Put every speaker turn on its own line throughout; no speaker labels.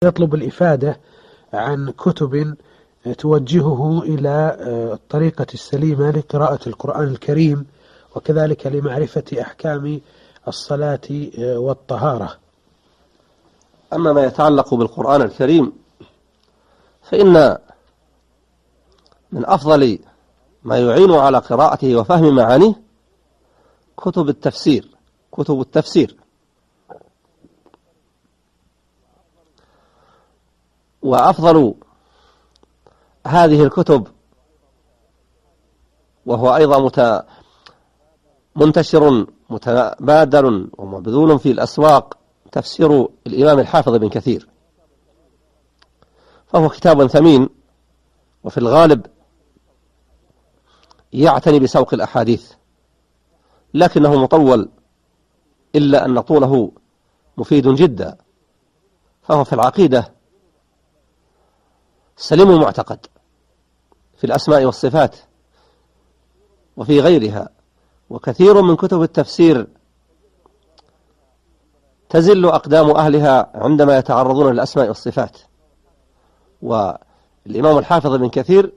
يطلب الإفادة عن كتب توجهه إلى الطريقة السليمة لقراءة القرآن الكريم، وكذلك لمعرفة أحكام الصلاة والطهارة.
أما ما يتعلق بالقرآن الكريم فإن من أفضل ما يعين على قراءته وفهم معانيه كتب التفسير. وأفضل هذه الكتب وهو أيضا منتشر متبادل ومبذول في الأسواق تفسير الإمام الحافظ بن كثير، فهو كتاب ثمين، وفي الغالب يعتني بسوق الأحاديث، لكنه مطول، إلا أن طوله مفيد جدا، فهو في العقيدة سليم المعتقد في الأسماء والصفات وفي غيرها. وكثير من كتب التفسير تزل أقدام أهلها عندما يتعرضون للأسماء والصفات، والإمام الحافظ بن كثير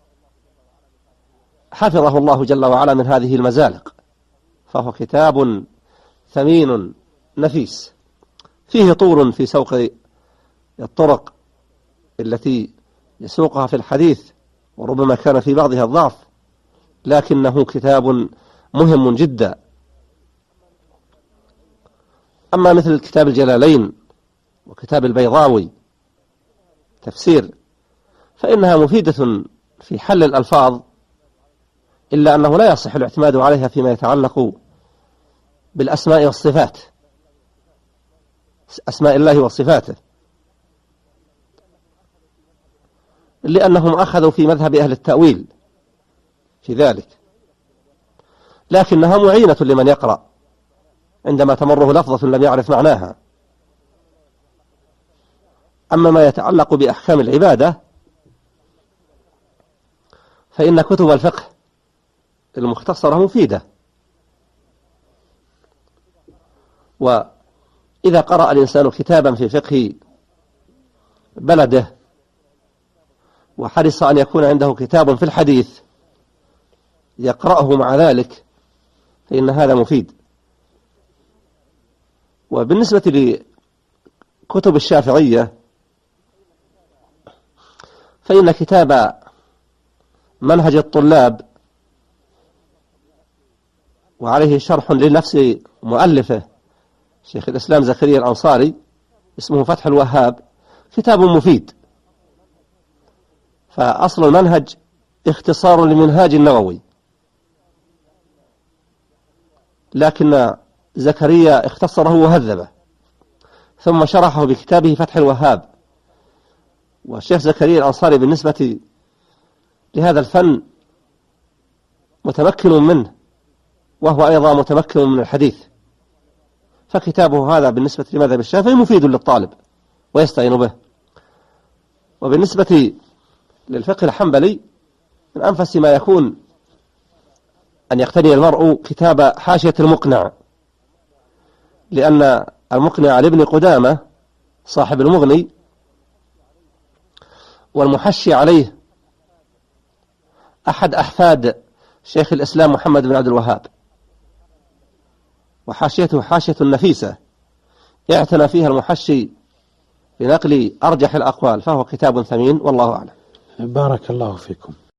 حفظه الله جل وعلا من هذه المزالق، فهو كتاب ثمين نفيس فيه طول في سوق الطرق التي يسوقها في الحديث، وربما كان في بعضها الضعف، لكنه كتاب مهم جدا. أما مثل كتاب الجلالين وكتاب البيضاوي تفسير فإنها مفيدة في حل الألفاظ، إلا أنه لا يصح الاعتماد عليها فيما يتعلق بالأسماء والصفات، أسماء الله وصفاته، لأنهم أخذوا في مذهب أهل التأويل في ذلك، لكنها معينة لمن يقرأ عندما تمره لفظة لم يعرف معناها. أما ما يتعلق بأحكام العبادة فإن كتب الفقه المختصرة مفيدة، وإذا قرأ الإنسان كتابا في فقه بلده وحرص أن يكون عنده كتاب في الحديث يقرأه مع ذلك فإن هذا مفيد. وبالنسبة لكتب الشافعية فإن كتاب منهج الطلاب وعليه شرح لنفس مؤلفه شيخ الإسلام زكريا الأنصاري اسمه فتح الوهاب كتاب مفيد، فأصل المنهج اختصار لمنهاج النووي، لكن زكريا اختصره وهذبه ثم شرحه بكتابه فتح الوهاب. والشيخ زكريا الأنصاري بالنسبة لهذا الفن متمكن منه، وهو أيضا متمكن من الحديث، فكتابه هذا بالنسبة لمذهب الشافعي مفيد للطالب ويستعين به. وبالنسبة للفقه الحنبلي من أنفس ما يكون أن يقتني المرء كتاب حاشية المقنع، لأن المقنع لابن قدامة صاحب المغني والمحشي عليه أحد أحفاد شيخ الإسلام محمد بن عبد الوهاب، وحاشيته حاشية نفيسة اعتنى فيها المحشي بنقل أرجح الأقوال، فهو كتاب ثمين والله أعلم.
بارك الله فيكم.